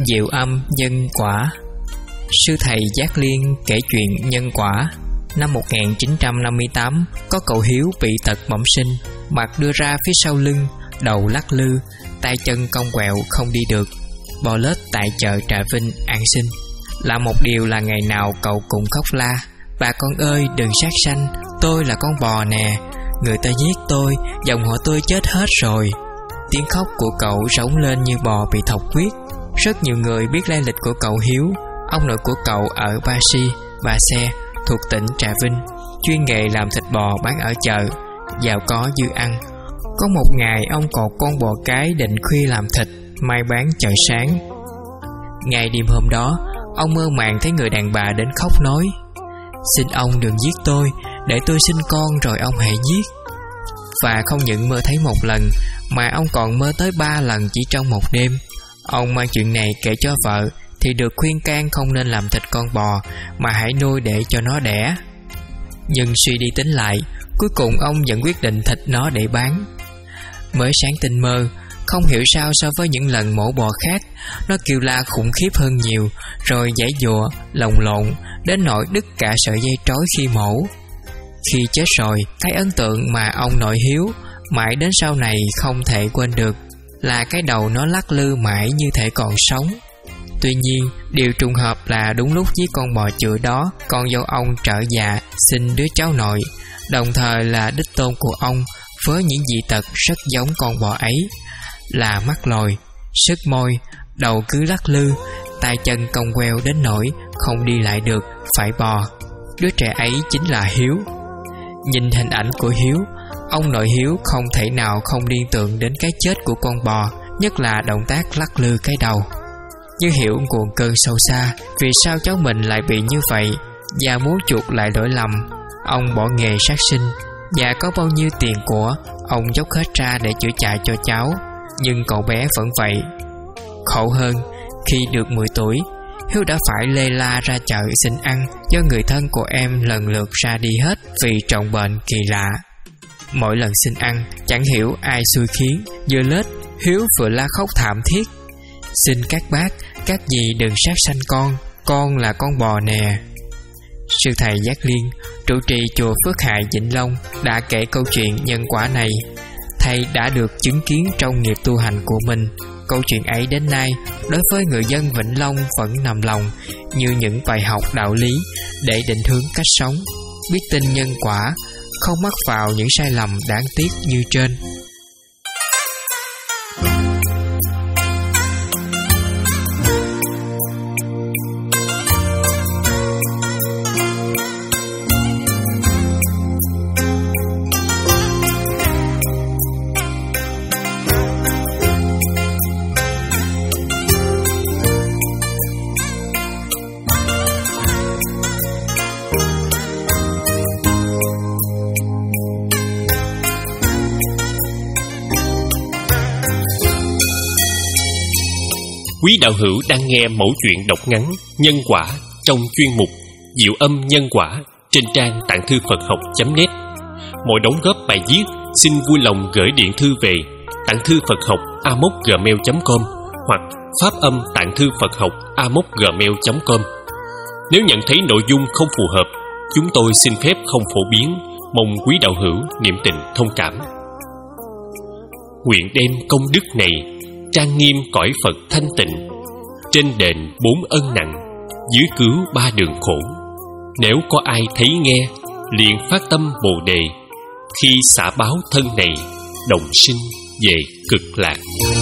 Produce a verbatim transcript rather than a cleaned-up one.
Diệu âm nhân quả. Sư thầy Giác Liên kể chuyện nhân quả. Năm một nghìn chín trăm năm mươi tám, có cậu Hiếu bị tật bẩm sinh, mặt đưa ra phía sau lưng, đầu lắc lư, tay chân cong quẹo không đi được, bò lết tại chợ Trà Vinh ăn xin. Là một điều là ngày nào cậu cũng khóc la: "Bà con ơi, đừng sát sanh, tôi là con bò nè, người ta giết tôi, dòng họ tôi chết hết rồi." Tiếng khóc của cậu rống lên như bò bị thọc huyết. Rất nhiều người biết lai lịch của cậu Hiếu. Ông nội của cậu ở Ba Si, Ba Xe thuộc tỉnh Trà Vinh, chuyên nghề làm thịt bò bán ở chợ, giàu có dư ăn. Có một ngày ông cột con bò cái định khuya làm thịt, mai bán chợ sáng. Ngày đêm hôm đó, ông mơ màng thấy người đàn bà đến khóc nói: "Xin ông đừng giết tôi, để tôi sinh con rồi ông hãy giết." Và không những mơ thấy một lần, mà ông còn mơ tới ba lần chỉ trong một đêm. Ông mang chuyện này kể cho vợ thì được khuyên can không nên làm thịt con bò, mà hãy nuôi để cho nó đẻ. Nhưng suy đi tính lại, cuối cùng ông vẫn quyết định thịt nó để bán. Mới sáng tinh mơ, không hiểu sao so với những lần mổ bò khác, nó kêu la khủng khiếp hơn nhiều, rồi giãy giụa, lồng lộn, đến nỗi đứt cả sợi dây trói khi mổ. Khi chết rồi, cái ấn tượng mà ông nội Hiếu mãi đến sau này không thể quên được là cái đầu nó lắc lư mãi như thể còn sống. Tuy nhiên, điều trùng hợp là đúng lúc với con bò chữa đó, con dâu ông trở dạ sinh đứa cháu nội, đồng thời là đích tôn của ông, với những dị tật rất giống con bò ấy, là mắt lồi, sứt môi, đầu cứ lắc lư, tay chân cong queo đến nỗi không đi lại được, phải bò. Đứa trẻ ấy chính là Hiếu. Nhìn hình ảnh của Hiếu, ông nội Hiếu không thể nào không liên tưởng đến cái chết của con bò, nhất là động tác lắc lư cái đầu. Như hiểu nguồn cơn sâu xa vì sao cháu mình lại bị như vậy, và muốn chuộc lại lỗi lầm, ông bỏ nghề sát sinh, và có bao nhiêu tiền của ông dốc hết ra để chữa chạy cho cháu. Nhưng cậu bé vẫn vậy. Khổ hơn, khi được mười tuổi, Hiếu đã phải lê la ra chợ xin ăn, do người thân của em lần lượt ra đi hết vì trọng bệnh kỳ lạ. Mỗi lần xin ăn, chẳng hiểu ai xui khiến, vừa lết Hiếu vừa la khóc thảm thiết: "Xin các bác, các dì đừng sát sanh con, con là con bò nè." Sư thầy Giác Liên, trụ trì chùa Phước Hải Vĩnh Long, đã kể câu chuyện nhân quả này. Thầy đã được chứng kiến trong nghiệp tu hành của mình. Câu chuyện ấy đến nay, đối với người dân Vĩnh Long vẫn nằm lòng như những bài học đạo lý để định hướng cách sống. Biết tin nhân quả, không mắc vào những sai lầm đáng tiếc như trên. Quý đạo hữu đang nghe mẫu chuyện đọc ngắn Nhân quả trong chuyên mục Diệu âm nhân quả trên trang tạng thư Phật học chấm net. Mọi đóng góp bài viết xin vui lòng gửi điện thư về tạng thư Phật học a mốc gmail chấm com hoặc phát âm tạng thư Phật học a mốc gmail chấm com. Nếu nhận thấy nội dung không phù hợp, chúng tôi xin phép không phổ biến, mong quý đạo hữu niệm tình thông cảm. Nguyện đem công đức này trang nghiêm cõi Phật thanh tịnh, trên đền bốn ân nặng, dưới cứu ba đường khổ. Nếu có ai thấy nghe, liền phát tâm Bồ đề, khi xả báo thân này, đồng sinh về cực lạc.